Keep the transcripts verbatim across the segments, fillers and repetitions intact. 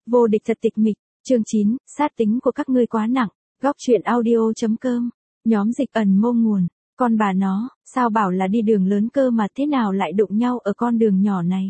Vô địch thật tịch mịch, chương chín, sát tính của các ngươi quá nặng, góc truyện audio.com, nhóm dịch ẩn mông nguồn, con bà nó, sao bảo là đi đường lớn cơ mà thế nào lại đụng nhau ở con đường nhỏ này.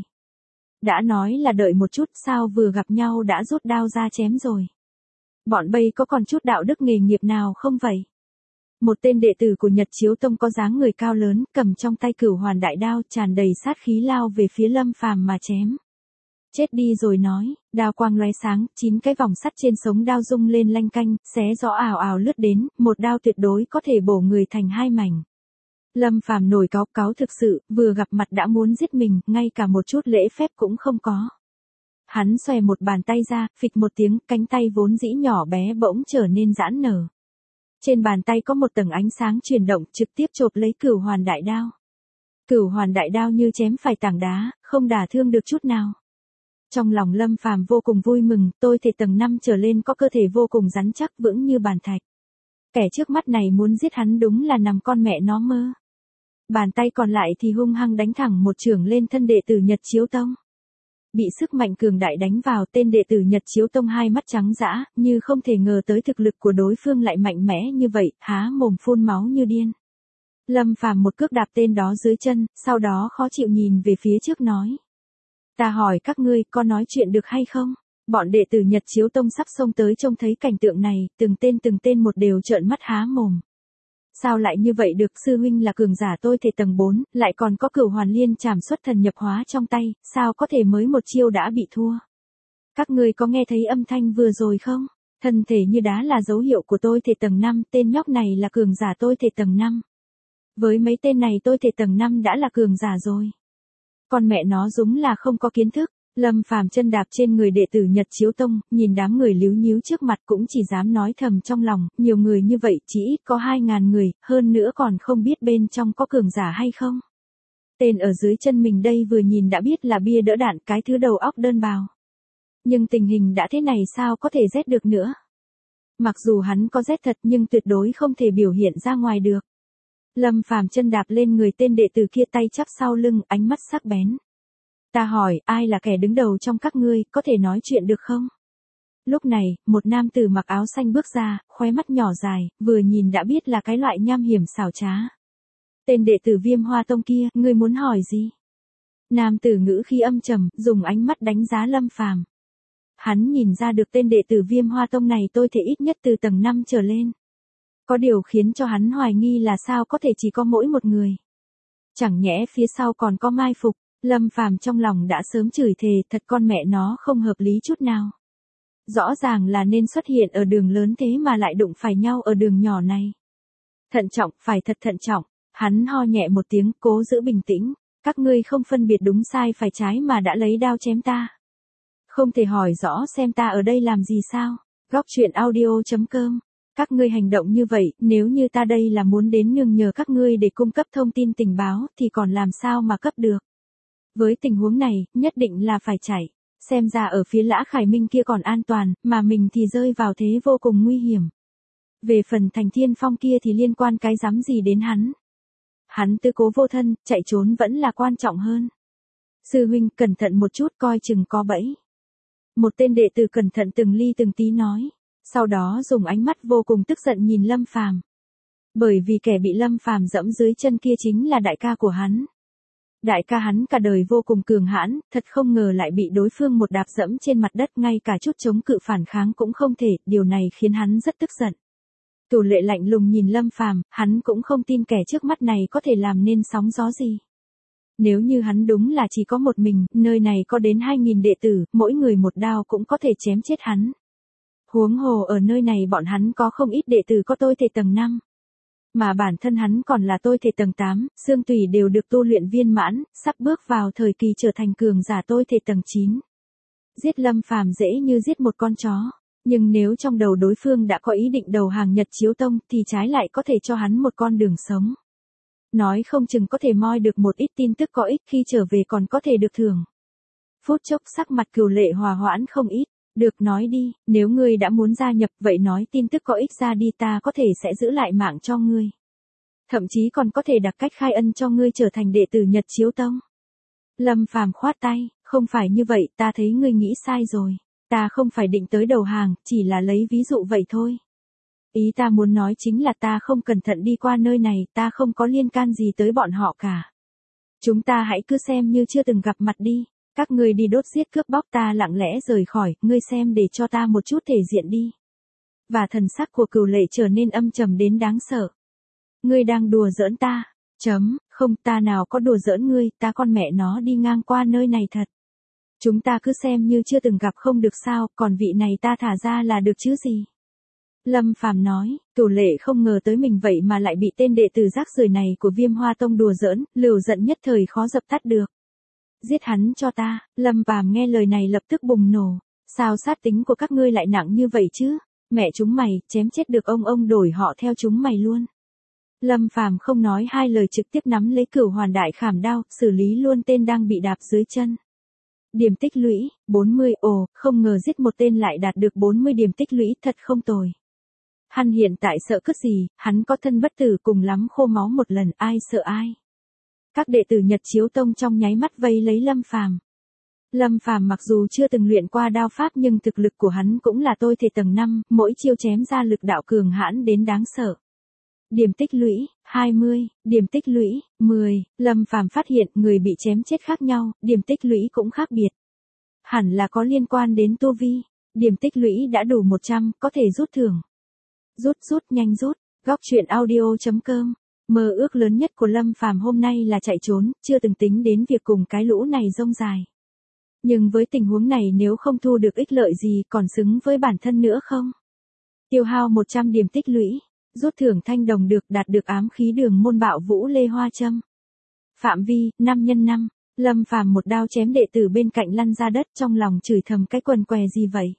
Đã nói là đợi một chút sao vừa gặp nhau đã rút đao ra chém rồi. Bọn bây có còn chút đạo đức nghề nghiệp nào không vậy? Một tên đệ tử của Nhật Chiếu Tông có dáng người cao lớn, cầm trong tay Cửu Hoàn đại đao tràn đầy sát khí lao về phía Lâm Phàm mà chém. Chết đi rồi nói, đao quang lóe sáng, chín cái vòng sắt trên sống đao rung lên lanh canh, xé gió ảo ảo lướt đến, một đao tuyệt đối có thể bổ người thành hai mảnh. Lâm Phàm nổi cáu cáu thực sự, vừa gặp mặt đã muốn giết mình, ngay cả một chút lễ phép cũng không có. Hắn xòe một bàn tay ra, phịch một tiếng, cánh tay vốn dĩ nhỏ bé bỗng trở nên giãn nở. Trên bàn tay có một tầng ánh sáng chuyển động, trực tiếp chộp lấy Cửu Hoàn đại đao. Cửu Hoàn đại đao như chém phải tảng đá, không đả thương được chút nào. Trong lòng Lâm Phàm vô cùng vui mừng, tôi thể tầng năm trở lên có cơ thể vô cùng rắn chắc vững như bàn thạch. Kẻ trước mắt này muốn giết hắn đúng là nằm con mẹ nó mơ. Bàn tay còn lại thì hung hăng đánh thẳng một chưởng lên thân đệ tử Nhật Chiếu Tông. Bị sức mạnh cường đại đánh vào, tên đệ tử Nhật Chiếu Tông hai mắt trắng dã, như không thể ngờ tới thực lực của đối phương lại mạnh mẽ như vậy, há mồm phun máu như điên. Lâm Phàm một cước đạp tên đó dưới chân, sau đó khó chịu nhìn về phía trước nói. Ta hỏi các ngươi, có nói chuyện được hay không? Bọn đệ tử Nhật Chiếu Tông sắp xông tới trông thấy cảnh tượng này, từng tên từng tên một đều trợn mắt há mồm. Sao lại như vậy được, sư huynh là cường giả tôi thể tầng bốn, lại còn có Cửu Hoàn liên trảm xuất thần nhập hóa trong tay, sao có thể mới một chiêu đã bị thua? Các ngươi có nghe thấy âm thanh vừa rồi không? Thân thể như đá là dấu hiệu của tôi thể tầng năm, tên nhóc này là cường giả tôi thể tầng năm. Với mấy tên này tôi thể tầng năm đã là cường giả rồi. Con mẹ nó đúng là không có kiến thức. Lâm Phàm chân đạp trên người đệ tử Nhật Chiếu Tông, nhìn đám người líu nhíu trước mặt cũng chỉ dám nói thầm trong lòng, nhiều người như vậy chỉ ít có hai ngàn người, hơn nữa còn không biết bên trong có cường giả hay không. Tên ở dưới chân mình đây vừa nhìn đã biết là bia đỡ đạn, cái thứ đầu óc đơn bào. Nhưng tình hình đã thế này sao có thể rét được nữa. Mặc dù hắn có rét thật nhưng tuyệt đối không thể biểu hiện ra ngoài được. Lâm Phàm chân đạp lên người tên đệ tử kia, tay chắp sau lưng, ánh mắt sắc bén. Ta hỏi, ai là kẻ đứng đầu trong các ngươi, có thể nói chuyện được không? Lúc này, một nam tử mặc áo xanh bước ra, khóe mắt nhỏ dài, vừa nhìn đã biết là cái loại nham hiểm xảo trá. Tên đệ tử Viêm Hoa Tông kia, ngươi muốn hỏi gì? Nam tử ngữ khí âm trầm, dùng ánh mắt đánh giá Lâm Phàm. Hắn nhìn ra được tên đệ tử Viêm Hoa Tông này tôi thể ít nhất từ tầng năm trở lên. Có điều khiến cho hắn hoài nghi là sao có thể chỉ có mỗi một người. Chẳng nhẽ phía sau còn có mai phục. Lâm Phàm trong lòng đã sớm chửi thề, thật con mẹ nó không hợp lý chút nào. Rõ ràng là nên xuất hiện ở đường lớn thế mà lại đụng phải nhau ở đường nhỏ này. Thận trọng, phải thật thận trọng. Hắn ho nhẹ một tiếng, cố giữ bình tĩnh. Các ngươi không phân biệt đúng sai phải trái mà đã lấy đao chém ta. Không thể hỏi rõ xem ta ở đây làm gì sao? Góc truyện audio.com. Các ngươi hành động như vậy, nếu như ta đây là muốn đến nương nhờ các ngươi để cung cấp thông tin tình báo thì còn làm sao mà cấp được. Với tình huống này, nhất định là phải chạy. Xem ra ở phía Lã Khải Minh kia còn an toàn, mà mình thì rơi vào thế vô cùng nguy hiểm. Về phần Thành Thiên Phong kia thì liên quan cái dám gì đến hắn. Hắn tư cố vô thân, chạy trốn vẫn là quan trọng hơn. Sư huynh, cẩn thận một chút, coi chừng có bẫy. Một tên đệ tử cẩn thận từng ly từng tí nói. Sau đó dùng ánh mắt vô cùng tức giận nhìn Lâm Phàm. Bởi vì kẻ bị Lâm Phàm dẫm dưới chân kia chính là đại ca của hắn. Đại ca hắn cả đời vô cùng cường hãn, thật không ngờ lại bị đối phương một đạp dẫm trên mặt đất, ngay cả chút chống cự phản kháng cũng không thể, điều này khiến hắn rất tức giận. Tù Lệ lạnh lùng nhìn Lâm Phàm, hắn cũng không tin kẻ trước mắt này có thể làm nên sóng gió gì. Nếu như hắn đúng là chỉ có một mình, nơi này có đến hai nghìn đệ tử, mỗi người một đao cũng có thể chém chết hắn. Huống hồ ở nơi này bọn hắn có không ít đệ tử có tôi thể tầng năm. Mà bản thân hắn còn là tôi thể tầng tám, xương tủy đều được tu luyện viên mãn, sắp bước vào thời kỳ trở thành cường giả tôi thể tầng chín. Giết Lâm Phàm dễ như giết một con chó, nhưng nếu trong đầu đối phương đã có ý định đầu hàng Nhật Chiếu Tông thì trái lại có thể cho hắn một con đường sống. Nói không chừng có thể moi được một ít tin tức có ích, khi trở về còn có thể được thưởng. Phút chốc sắc mặt Cửu Lệ hòa hoãn không ít. Được, nói đi, nếu ngươi đã muốn gia nhập vậy nói tin tức có ích ra đi, ta có thể sẽ giữ lại mạng cho ngươi. Thậm chí còn có thể đặt cách khai ân cho ngươi trở thành đệ tử Nhật Chiếu Tông. Lâm Phàm khoát tay, không phải như vậy, ta thấy ngươi nghĩ sai rồi. Ta không phải định tới đầu hàng, chỉ là lấy ví dụ vậy thôi. Ý ta muốn nói chính là ta không cẩn thận đi qua nơi này, ta không có liên can gì tới bọn họ cả. Chúng ta hãy cứ xem như chưa từng gặp mặt đi. Các ngươi đi đốt giết cướp bóc, ta lặng lẽ rời khỏi, ngươi xem để cho ta một chút thể diện đi. Và thần sắc của Cửu Lệ trở nên âm trầm đến đáng sợ. Ngươi đang đùa giỡn ta? Chấm, không, ta nào có đùa giỡn ngươi, ta con mẹ nó đi ngang qua nơi này thật. Chúng ta cứ xem như chưa từng gặp không được sao, còn vị này ta thả ra là được chứ gì. Lâm Phàm nói, Cửu Lệ không ngờ tới mình vậy mà lại bị tên đệ tử rác rưởi này của Viêm Hoa Tông đùa giỡn, lửa giận nhất thời khó dập tắt được. Giết hắn cho ta. Lâm Phàm nghe lời này lập tức bùng nổ. Sao sát tính của các ngươi lại nặng như vậy chứ? Mẹ chúng mày, chém chết được ông ông đổi họ theo chúng mày luôn. Lâm Phàm không nói hai lời trực tiếp nắm lấy Cửu Hoàn Đại Khảm đao, xử lý luôn tên đang bị đạp dưới chân. Điểm tích lũy, bốn mươi, ồ, không ngờ giết một tên lại đạt được bốn mươi điểm tích lũy, thật không tồi. Hắn hiện tại sợ cất gì, hắn có thân bất tử cùng lắm khô máu một lần, ai sợ ai. Các đệ tử Nhật Chiếu Tông trong nháy mắt vây lấy Lâm Phàm. Lâm Phàm mặc dù chưa từng luyện qua đao pháp nhưng thực lực của hắn cũng là tôi thể tầng năm, mỗi chiêu chém ra lực đạo cường hãn đến đáng sợ. Điểm tích lũy, hai mươi, điểm tích lũy, mười, Lâm Phàm phát hiện người bị chém chết khác nhau, điểm tích lũy cũng khác biệt. Hẳn là có liên quan đến tu vi, điểm tích lũy đã đủ một trăm, có thể rút thưởng. Rút rút nhanh rút, góc truyện audio chấm com. Mơ ước lớn nhất của Lâm Phàm hôm nay là chạy trốn, chưa từng tính đến việc cùng cái lũ này rông dài. Nhưng với tình huống này nếu không thu được ích lợi gì còn xứng với bản thân nữa không? Tiêu hao một trăm điểm tích lũy, rút thưởng thanh đồng được đạt được ám khí đường môn bạo vũ lê hoa châm. Phạm vi, năm nhân năm, Lâm Phàm một đao chém đệ tử bên cạnh lăn ra đất trong lòng chửi thầm cái quần què gì vậy?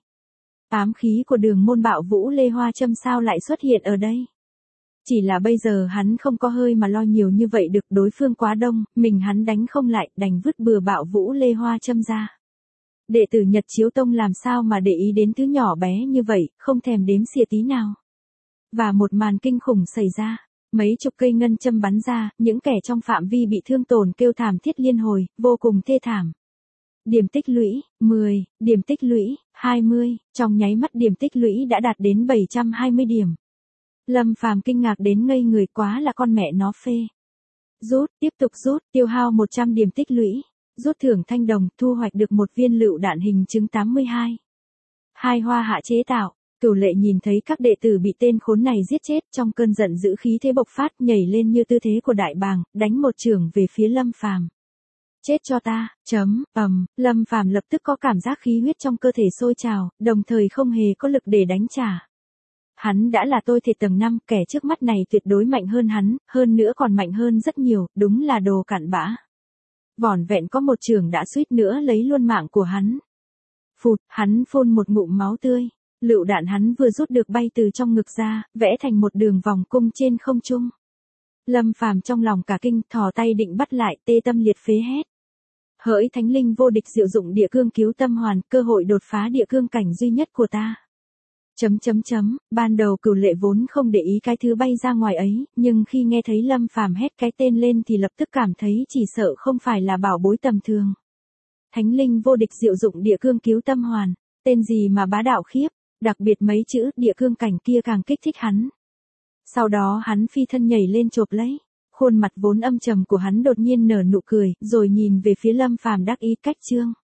Ám khí của đường môn bạo vũ lê hoa châm sao lại xuất hiện ở đây? Chỉ là bây giờ hắn không có hơi mà lo nhiều như vậy được, đối phương quá đông, mình hắn đánh không lại, đành vứt bừa bạo vũ lê hoa châm ra. Đệ tử Nhật Chiếu Tông làm sao mà để ý đến thứ nhỏ bé như vậy, không thèm đếm xỉa tí nào. Và một màn kinh khủng xảy ra, mấy chục cây ngân châm bắn ra, những kẻ trong phạm vi bị thương tổn kêu thảm thiết liên hồi, vô cùng thê thảm. Điểm tích lũy, mười, điểm tích lũy, hai mươi, trong nháy mắt điểm tích lũy đã đạt đến bảy trăm hai mươi điểm. Lâm Phàm kinh ngạc đến ngây người, quá là con mẹ nó phê. Rút, tiếp tục rút, tiêu hao một trăm điểm tích lũy, rút thưởng thanh đồng, thu hoạch được một viên lựu đạn hình chứng tám mươi hai. Hai hoa hạ chế tạo, Cửu Lệ nhìn thấy các đệ tử bị tên khốn này giết chết, trong cơn giận dữ khí thế bộc phát, nhảy lên như tư thế của đại bàng, đánh một chưởng về phía Lâm Phàm. Chết cho ta, chấm, ầm, Lâm Phàm lập tức có cảm giác khí huyết trong cơ thể sôi trào, đồng thời không hề có lực để đánh trả. Hắn đã là tôi thể tầng năm, kẻ trước mắt này tuyệt đối mạnh hơn hắn, hơn nữa còn mạnh hơn rất nhiều, đúng là đồ cặn bã. Vỏn vẹn có một chưởng đã suýt nữa lấy luôn mạng của hắn. Phụt, hắn phun một ngụm máu tươi, lựu đạn hắn vừa rút được bay từ trong ngực ra, vẽ thành một đường vòng cung trên không trung. Lâm Phàm trong lòng cả kinh, thò tay định bắt lại, tê tâm liệt phế hét. Hỡi thánh linh vô địch diệu dụng địa cương cứu tâm hoàn, cơ hội đột phá địa cương cảnh duy nhất của ta. Chấm chấm chấm, ban đầu Cửu Lệ vốn không để ý cái thứ bay ra ngoài ấy, nhưng khi nghe thấy Lâm Phàm hét cái tên lên thì lập tức cảm thấy chỉ sợ không phải là bảo bối tầm thường. Thánh linh vô địch diệu dụng địa cương cứu tâm hoàn, tên gì mà bá đạo khiếp, đặc biệt mấy chữ địa cương cảnh kia càng kích thích hắn. Sau đó hắn phi thân nhảy lên chộp lấy, khuôn mặt vốn âm trầm của hắn đột nhiên nở nụ cười, rồi nhìn về phía Lâm Phàm đắc ý cách trương.